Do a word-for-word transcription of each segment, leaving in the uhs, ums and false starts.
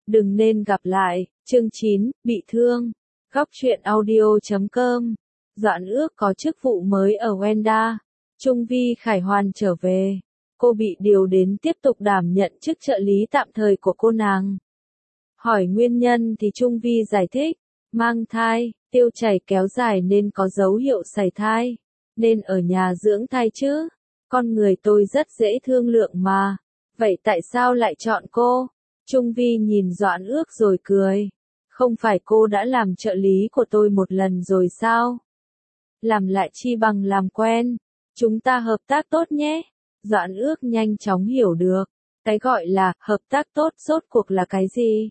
Đừng nên gặp lại, chương chín, bị thương. Góc truyện audio chấm com. Doãn ước có chức vụ mới ở Wenda. Trung Vi Khải Hoàn trở về. Cô bị điều đến tiếp tục đảm nhận chức trợ lý tạm thời của cô nàng. Hỏi nguyên nhân thì Trung Vi giải thích, mang thai, tiêu chảy kéo dài nên có dấu hiệu sảy thai, nên ở nhà dưỡng thai chứ. Con người tôi rất dễ thương lượng mà. Vậy tại sao lại chọn cô? Trung Vi nhìn Doãn ước rồi cười. Không phải cô đã làm trợ lý của tôi một lần rồi sao? Làm lại chi bằng làm quen. Chúng ta hợp tác tốt nhé. Doãn ước nhanh chóng hiểu được. Cái gọi là hợp tác tốt rốt cuộc là cái gì?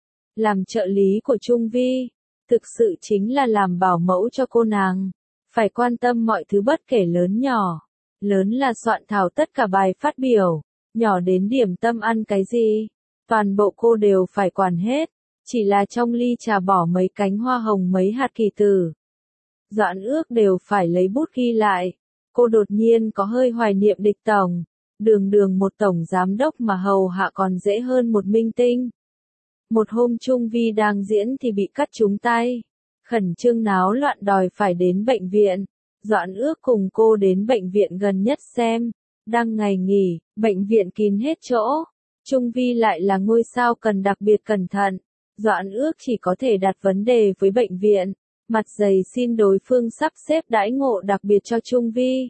Làm trợ lý của Trung Vi, thực sự chính là làm bảo mẫu cho cô nàng. Phải quan tâm mọi thứ bất kể lớn nhỏ. Lớn là soạn thảo tất cả bài phát biểu. Nhỏ đến điểm tâm ăn cái gì. Toàn bộ cô đều phải quản hết. Chỉ là trong ly trà bỏ mấy cánh hoa hồng mấy hạt kỳ tử. Doãn ước đều phải lấy bút ghi lại. Cô đột nhiên có hơi hoài niệm Địch tổng. Đường đường một tổng giám đốc mà hầu hạ còn dễ hơn một minh tinh. Một hôm Trung Vi đang diễn thì bị cắt trúng tay. Khẩn trương náo loạn đòi phải đến bệnh viện. Doãn ước cùng cô đến bệnh viện gần nhất xem. Đang ngày nghỉ, bệnh viện kín hết chỗ. Trung Vi lại là ngôi sao cần đặc biệt cẩn thận. Doãn ước chỉ có thể đặt vấn đề với bệnh viện. Mặt dày xin đối phương sắp xếp đãi ngộ đặc biệt cho Trung Vi.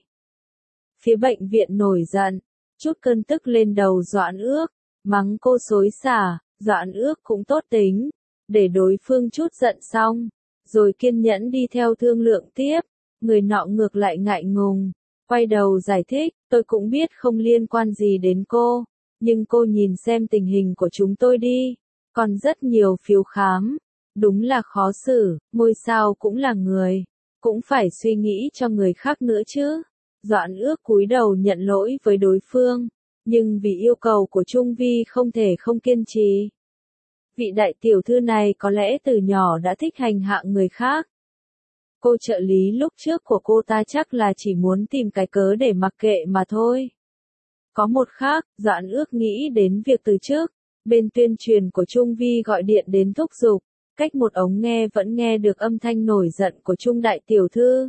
Phía bệnh viện nổi giận. Chút cơn tức lên đầu Doãn ước. Mắng cô xối xả. Doãn ước cũng tốt tính. Để đối phương chút giận xong. Rồi kiên nhẫn đi theo thương lượng tiếp. Người nọ ngược lại ngại ngùng. Quay đầu giải thích. Tôi cũng biết không liên quan gì đến cô. Nhưng cô nhìn xem tình hình của chúng tôi đi. Còn rất nhiều phiếu khám. Đúng là khó xử. Ngôi sao cũng là người. Cũng phải suy nghĩ cho người khác nữa chứ. Doãn ước cúi đầu nhận lỗi với đối phương. Nhưng vì yêu cầu của Trung Vi không thể không kiên trì. Vị đại tiểu thư này có lẽ từ nhỏ đã thích hành hạ người khác. Cô trợ lý lúc trước của cô ta chắc là chỉ muốn tìm cái cớ để mặc kệ mà thôi. Có một khác, Doãn ước nghĩ đến việc từ trước. Bên tuyên truyền của Trung Vi gọi điện đến thúc giục. Cách một ống nghe vẫn nghe được âm thanh nổi giận của Trung đại tiểu thư.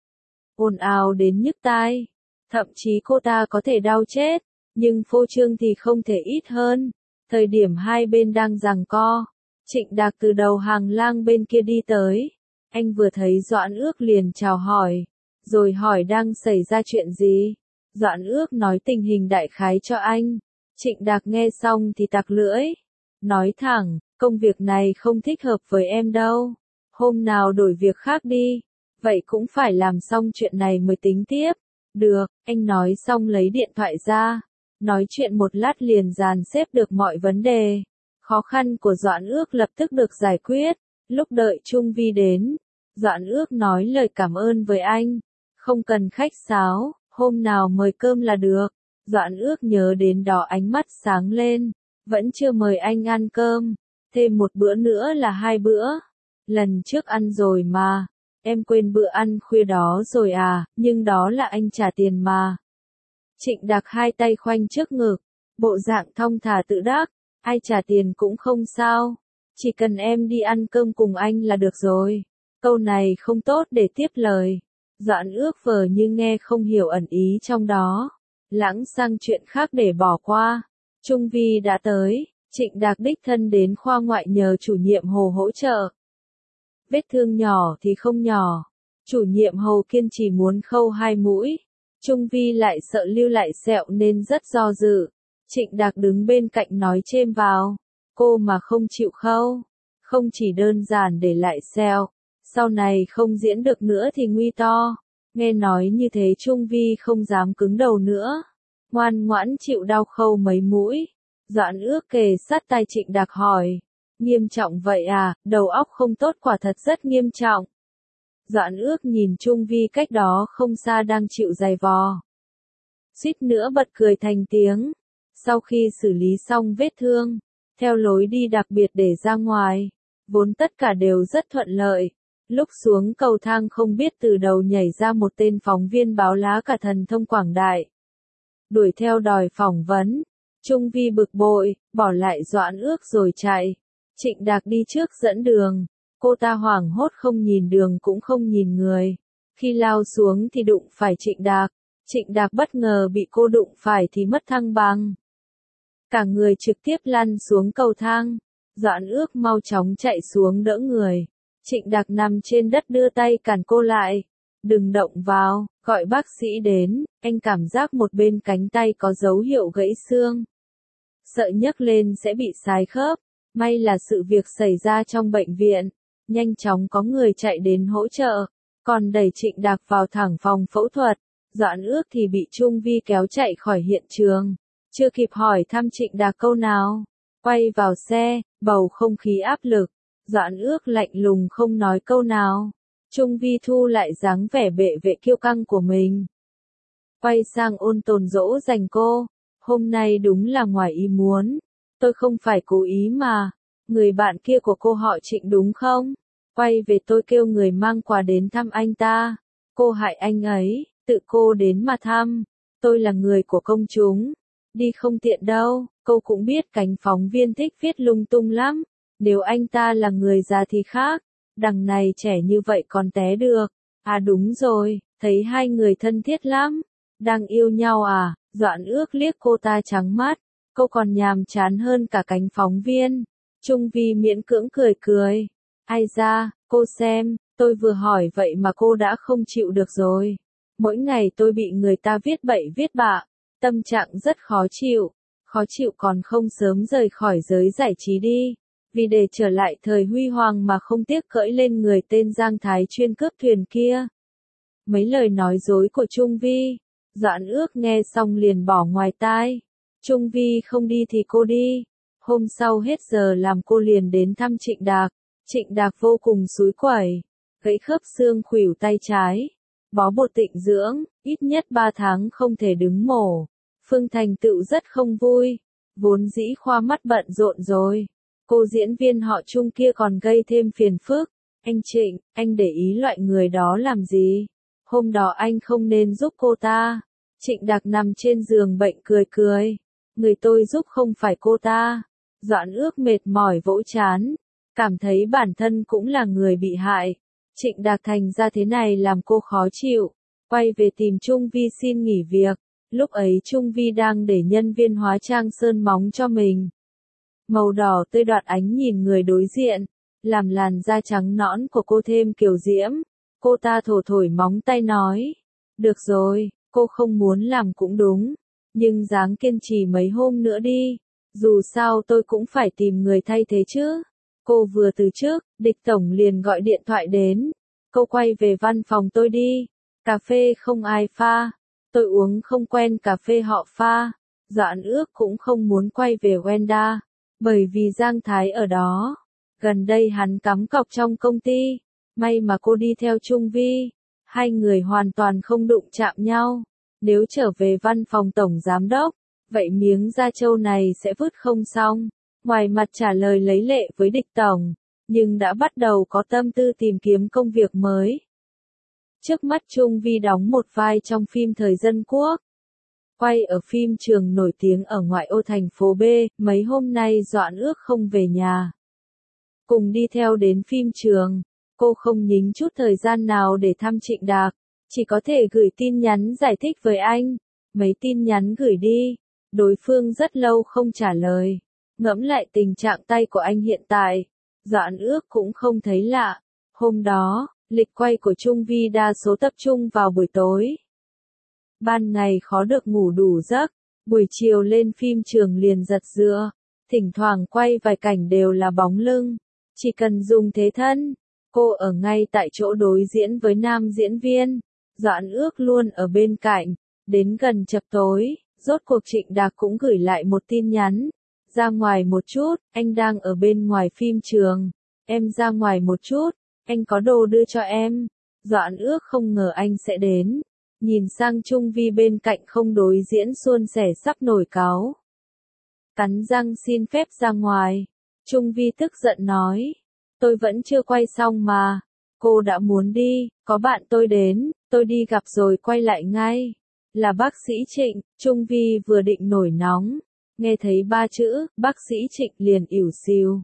Ồn ào đến nhức tai. Thậm chí cô ta có thể đau chết. Nhưng phô trương thì không thể ít hơn. Thời điểm hai bên đang giằng co. Trịnh Đạc từ đầu hàng lang bên kia đi tới. Anh vừa thấy Doãn ước liền chào hỏi. Rồi hỏi đang xảy ra chuyện gì. Doãn ước nói tình hình đại khái cho anh. Trịnh Đạc nghe xong thì tặc lưỡi. Nói thẳng, công việc này không thích hợp với em đâu. Hôm nào đổi việc khác đi. Vậy cũng phải làm xong chuyện này mới tính tiếp. Được, anh nói xong lấy điện thoại ra. Nói chuyện một lát liền dàn xếp được mọi vấn đề. Khó khăn của Doãn ước lập tức được giải quyết. Lúc đợi Trung Vi đến, Doãn ước nói lời cảm ơn với anh. Không cần khách sáo, hôm nào mời cơm là được. Doãn ước nhớ đến đó ánh mắt sáng lên. Vẫn chưa mời anh ăn cơm. Thêm một bữa nữa là hai bữa. Lần trước ăn rồi mà. Em quên bữa ăn khuya đó rồi à, nhưng đó là anh trả tiền mà. Trịnh Đạc hai tay khoanh trước ngực. Bộ dạng thong thả tự đắc. Ai trả tiền cũng không sao. Chỉ cần em đi ăn cơm cùng anh là được rồi. Câu này không tốt để tiếp lời. Doãn ước vờ như nghe không hiểu ẩn ý trong đó. Lãng sang chuyện khác để bỏ qua. Trung Vi đã tới. Trịnh Đạc đích thân đến khoa ngoại nhờ chủ nhiệm Hồ hỗ trợ. Vết thương nhỏ thì không nhỏ. Chủ nhiệm Hồ kiên trì muốn khâu hai mũi. Trung Vi lại sợ lưu lại sẹo nên rất do dự. Trịnh Đạc đứng bên cạnh nói chêm vào. Cô mà không chịu khâu. Không chỉ đơn giản để lại sẹo. Sau này không diễn được nữa thì nguy to. Nghe nói như thế Trung Vi không dám cứng đầu nữa. Ngoan ngoãn chịu đau khâu mấy mũi. Doãn ước kề sát tai Trịnh Đạc hỏi. Nghiêm trọng vậy à, đầu óc không tốt quả thật rất nghiêm trọng. Doãn ước nhìn Trung Vi cách đó không xa đang chịu giày vò. Suýt nữa bật cười thành tiếng. Sau khi xử lý xong vết thương, theo lối đi đặc biệt để ra ngoài, vốn tất cả đều rất thuận lợi. Lúc xuống cầu thang không biết từ đầu nhảy ra một tên phóng viên báo lá cả thần thông quảng đại. Đuổi theo đòi phỏng vấn. Trung Vi bực bội, bỏ lại Doãn Ước rồi chạy. Trịnh Đạc đi trước dẫn đường. Cô ta hoảng hốt không nhìn đường cũng không nhìn người. Khi lao xuống thì đụng phải Trịnh Đạc. Trịnh Đạc bất ngờ bị cô đụng phải thì mất thăng bằng. Cả người trực tiếp lăn xuống cầu thang. Doãn Ước mau chóng chạy xuống đỡ người. Trịnh Đạc nằm trên đất đưa tay cản cô lại. Đừng động vào, gọi bác sĩ đến, anh cảm giác một bên cánh tay có dấu hiệu gãy xương. Sợ nhấc lên sẽ bị sái khớp. May là sự việc xảy ra trong bệnh viện. Nhanh chóng có người chạy đến hỗ trợ. Còn đẩy Trịnh Đạc vào thẳng phòng phẫu thuật. Doãn Ước thì bị Trung Vi kéo chạy khỏi hiện trường. Chưa kịp hỏi thăm Trịnh Đạc câu nào. Quay vào xe, bầu không khí áp lực. Doãn Ước lạnh lùng không nói câu nào. Trung Vi thu lại dáng vẻ bệ vệ kiêu căng của mình. Quay sang ôn tồn dỗ dành cô. Hôm nay đúng là ngoài ý muốn. Tôi không phải cố ý mà. Người bạn kia của cô họ Trịnh đúng không? Quay về tôi kêu người mang quà đến thăm anh ta. Cô hại anh ấy, tự cô đến mà thăm. Tôi là người của công chúng. Đi không tiện đâu, cô cũng biết cánh phóng viên thích viết lung tung lắm. Nếu anh ta là người già thì khác. Đằng này trẻ như vậy còn té được. À đúng rồi, thấy hai người thân thiết lắm. Đang yêu nhau à? Doãn Ước liếc cô ta trắng mắt. Cô còn nhàm chán hơn cả cánh phóng viên. Trung Vi miễn cưỡng cười cười. Ai ra, cô xem, tôi vừa hỏi vậy mà cô đã không chịu được rồi. Mỗi ngày tôi bị người ta viết bậy viết bạ. Tâm trạng rất khó chịu. Khó chịu còn không sớm rời khỏi giới giải trí đi. Vì để trở lại thời huy hoàng mà không tiếc cưỡi lên người tên Giang Thái chuyên cướp thuyền kia. Mấy lời nói dối của Trung Vi. Doãn Ước nghe xong liền bỏ ngoài tai. Trung Vi không đi thì cô đi. Hôm sau hết giờ làm cô liền đến thăm Trịnh Đạc. Trịnh Đạc vô cùng xúi quẩy. Gãy khớp xương khuỷu tay trái. Bó bột tịnh dưỡng, ít nhất ba tháng không thể đứng mổ. Phương Thành Tựu rất không vui. Vốn dĩ khoa mắt bận rộn rồi. Cô diễn viên họ Trung kia còn gây thêm phiền phức. Anh Trịnh, anh để ý loại người đó làm gì? Hôm đó anh không nên giúp cô ta. Trịnh Đạc nằm trên giường bệnh cười cười. Người tôi giúp không phải cô ta. Doãn Ước mệt mỏi vỗ chán. Cảm thấy bản thân cũng là người bị hại. Trịnh Đạc thành ra thế này làm cô khó chịu. Quay về tìm Trung Vi xin nghỉ việc. Lúc ấy Trung Vi đang để nhân viên hóa trang sơn móng cho mình. Màu đỏ tươi đoạt ánh nhìn người đối diện. Làm làn da trắng nõn của cô thêm kiều diễm. Cô ta thổi thổi móng tay nói. Được rồi, cô không muốn làm cũng đúng. Nhưng ráng kiên trì mấy hôm nữa đi. Dù sao tôi cũng phải tìm người thay thế chứ. Cô vừa từ trước, Địch Tổng liền gọi điện thoại đến. Cô quay về văn phòng tôi đi. Cà phê không ai pha. Tôi uống không quen cà phê họ pha. Doãn Ước cũng không muốn quay về Wenda. Bởi vì Giang Thái ở đó. Gần đây hắn cắm cọc trong công ty. May mà cô đi theo Trung Vi. Hai người hoàn toàn không đụng chạm nhau. Nếu trở về văn phòng tổng giám đốc, vậy miếng da trâu này sẽ vứt không xong. Ngoài mặt trả lời lấy lệ với Địch Tổng, nhưng đã bắt đầu có tâm tư tìm kiếm công việc mới. Trước mắt Trung Vi đóng một vai trong phim Thời Dân Quốc. Quay ở phim trường nổi tiếng ở ngoại ô thành phố B, mấy hôm nay Doãn Ước không về nhà. Cùng đi theo đến phim trường, cô không nhính chút thời gian nào để thăm Trịnh Đạc, chỉ có thể gửi tin nhắn giải thích với anh. Mấy tin nhắn gửi đi, đối phương rất lâu không trả lời. Ngẫm lại tình trạng tay của anh hiện tại, Doãn Ước cũng không thấy lạ. Hôm đó, lịch quay của Trung Vi đa số tập trung vào buổi tối. Ban ngày khó được ngủ đủ giấc, buổi chiều lên phim trường liền giật giụa, thỉnh thoảng quay vài cảnh đều là bóng lưng, chỉ cần dùng thế thân. Cô ở ngay tại chỗ đối diễn với nam diễn viên, Doãn Ước luôn ở bên cạnh. Đến gần chập tối, rốt cuộc Trịnh Đạc cũng gửi lại một tin nhắn. Ra ngoài một chút, anh đang ở bên ngoài phim trường. Em ra ngoài một chút, anh có đồ đưa cho em. Doãn Ước không ngờ anh sẽ đến. Nhìn sang Trung Vi bên cạnh không đối diễn suôn sẻ sắp nổi cáu. Cắn răng xin phép ra ngoài. Trung Vi tức giận nói. Tôi vẫn chưa quay xong mà. Cô đã muốn đi, có bạn tôi đến, tôi đi gặp rồi quay lại ngay. Là bác sĩ Trịnh. Trung Vi vừa định nổi nóng. Nghe thấy ba chữ, bác sĩ Trịnh liền ỉu xìu.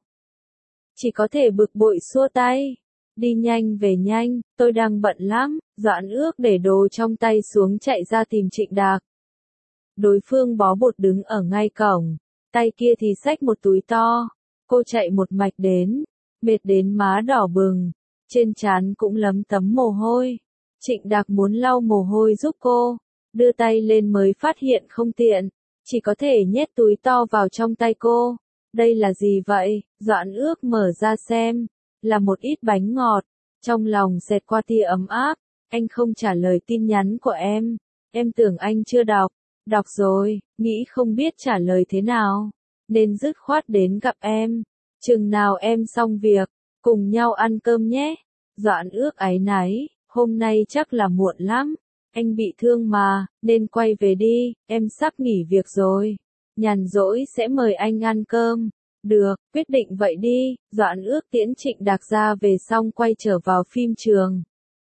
Chỉ có thể bực bội xua tay. Đi nhanh về nhanh, tôi đang bận lắm. Doãn Ước để đồ trong tay xuống chạy ra tìm Trịnh Đạc. Đối phương bó bột đứng ở ngay cổng, tay kia thì xách một túi to. Cô chạy một mạch đến, mệt đến má đỏ bừng, trên trán cũng lấm tấm mồ hôi. Trịnh Đạc muốn lau mồ hôi giúp cô, đưa tay lên mới phát hiện không tiện, chỉ có thể nhét túi to vào trong tay cô. Đây là gì vậy? Doãn Ước mở ra xem, là một ít bánh ngọt, trong lòng xẹt qua tia ấm áp. Anh không trả lời tin nhắn của em, em tưởng anh chưa đọc, đọc rồi, nghĩ không biết trả lời thế nào, nên dứt khoát đến gặp em, chừng nào em xong việc, cùng nhau ăn cơm nhé. Doãn Ước áy náy, hôm nay chắc là muộn lắm, anh bị thương mà, nên quay về đi, em sắp nghỉ việc rồi, nhàn rỗi sẽ mời anh ăn cơm. Được, quyết định vậy đi. Doãn Ước tiễn Trịnh Đạc ra về xong quay trở vào phim trường.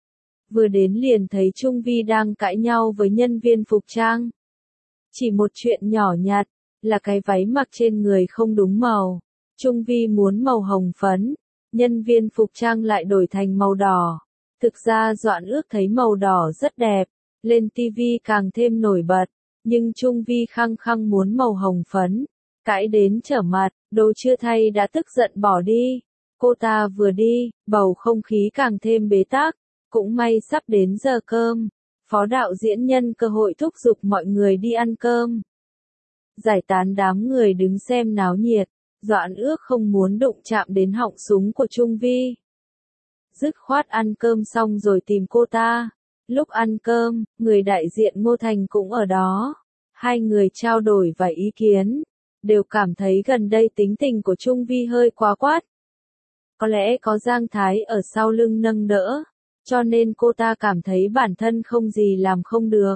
Vừa đến liền thấy Trung Vi đang cãi nhau với nhân viên phục trang. Chỉ một chuyện nhỏ nhặt, là cái váy mặc trên người không đúng màu. Trung Vi muốn màu hồng phấn, nhân viên phục trang lại đổi thành màu đỏ. Thực ra Doãn Ước thấy màu đỏ rất đẹp, lên ti vi càng thêm nổi bật, nhưng Trung Vi khăng khăng muốn màu hồng phấn. Cãi đến trở mặt, đồ chưa thay đã tức giận bỏ đi. Cô ta vừa đi, bầu không khí càng thêm bế tắc. Cũng may sắp đến giờ cơm. Phó đạo diễn nhân cơ hội thúc giục mọi người đi ăn cơm. Giải tán đám người đứng xem náo nhiệt. Doãn Ước không muốn đụng chạm đến họng súng của Trung Vi. Dứt khoát ăn cơm xong rồi tìm cô ta. Lúc ăn cơm, người đại diện Ngô Thành cũng ở đó. Hai người trao đổi vài ý kiến. Đều cảm thấy gần đây tính tình của Trung Vi hơi quá quát. Có lẽ có Giang Thái ở sau lưng nâng đỡ, cho nên cô ta cảm thấy bản thân không gì làm không được.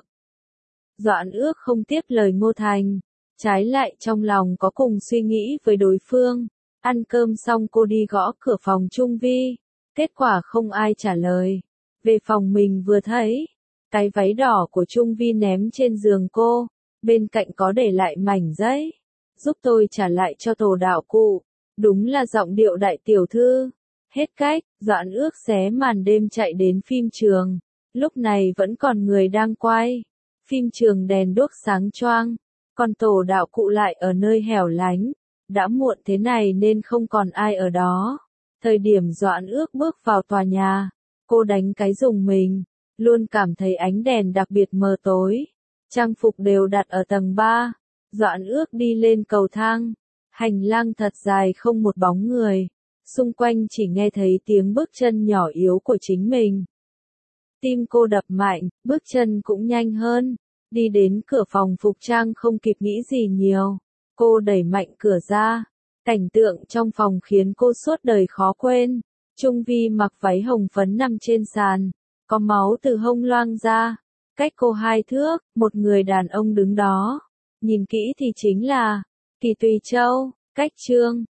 Doãn Ước không tiếp lời Ngô Thành, trái lại trong lòng có cùng suy nghĩ với đối phương. Ăn cơm xong cô đi gõ cửa phòng Trung Vi, kết quả không ai trả lời. Về phòng mình vừa thấy, cái váy đỏ của Trung Vi ném trên giường cô, bên cạnh có để lại mảnh giấy. Giúp tôi trả lại cho tổ đạo cụ. Đúng là giọng điệu đại tiểu thư. Hết cách, Doãn Ước xé màn đêm chạy đến phim trường. Lúc này vẫn còn người đang quay. Phim trường đèn đuốc sáng choang. Còn tổ đạo cụ lại ở nơi hẻo lánh. Đã muộn thế này nên không còn ai ở đó. Thời điểm Doãn Ước bước vào tòa nhà, cô đánh cái rùng mình. Luôn cảm thấy ánh đèn đặc biệt mờ tối. Trang phục đều đặt ở tầng ba. Doãn Ước đi lên cầu thang, hành lang thật dài không một bóng người, xung quanh chỉ nghe thấy tiếng bước chân nhỏ yếu của chính mình. Tim cô đập mạnh, bước chân cũng nhanh hơn, đi đến cửa phòng phục trang không kịp nghĩ gì nhiều, cô đẩy mạnh cửa ra, cảnh tượng trong phòng khiến cô suốt đời khó quên. Trung Vi mặc váy hồng phấn nằm trên sàn, có máu từ hông loang ra, cách cô hai thước, một người đàn ông đứng đó. Nhìn kỹ thì chính là Kỳ Tùy Châu. Cách chương